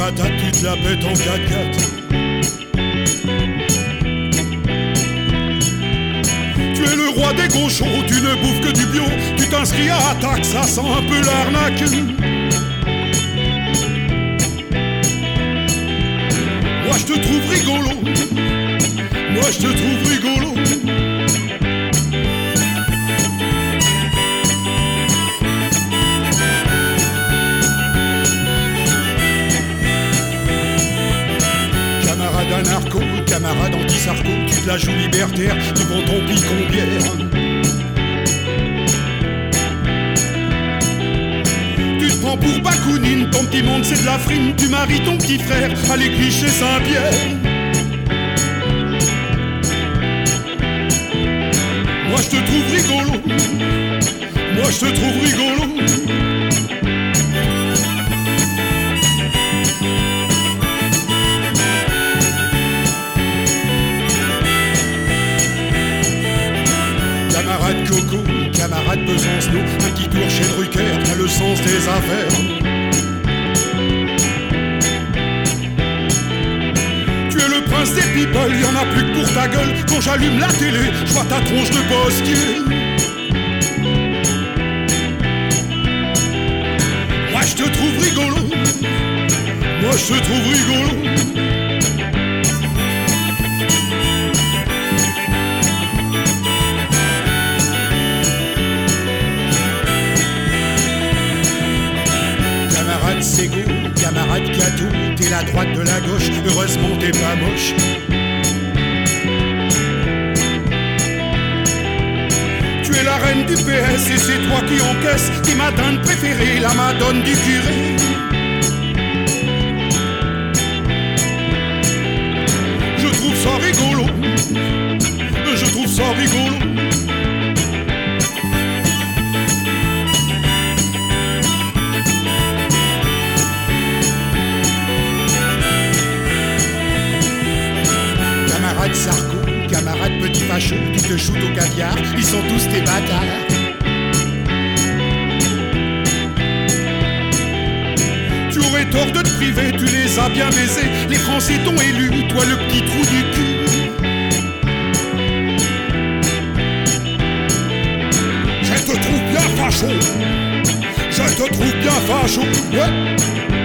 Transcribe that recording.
patate, tu te la pètes en 4x4. Tu es le roi des gauchos, tu ne bouffes que du bio. Tu t'inscris à attaque, ça sent un peu l'arnaque. Moi je te trouve rigolo. Moi je te trouve rigolo. Camarade anarcho, camarade anti-sarco, tu te la joues libertaire devant ton picon-bière. Tu te prends pour Bakounine, ton petit monde c'est de la frime. Tu maries ton petit frère à l'église chez Saint-Pierre. Moi je te trouve rigolo. Moi je te trouve rigolo. Camarade Coco, camarade Besancenot, un petit tour chez Drucker, t'as le sens des affaires. Tu es le prince des people, y'en a plus que pour ta gueule. Quand j'allume la télé, je vois ta tronche de postier. Moi je te trouve rigolo. Moi je te trouve rigolo. Camarade Ségo, camarade Cato, t'es la droite de la gauche, heureusement t'es pas moche. Tu es la reine du PS et c'est toi qui encaisse tes matins préférés, la madone du curé. Je trouve ça rigolo. Je trouve ça rigolo. Camarade Sarko, camarade petit facho, tu te shootes au caviar, ils sont tous des bâtards. Tu aurais tort de te priver, tu les as bien baisés, les Français t'ont élu, toi le petit trou du cul. Je te trouve bien facho, je te trouve bien facho, ouais.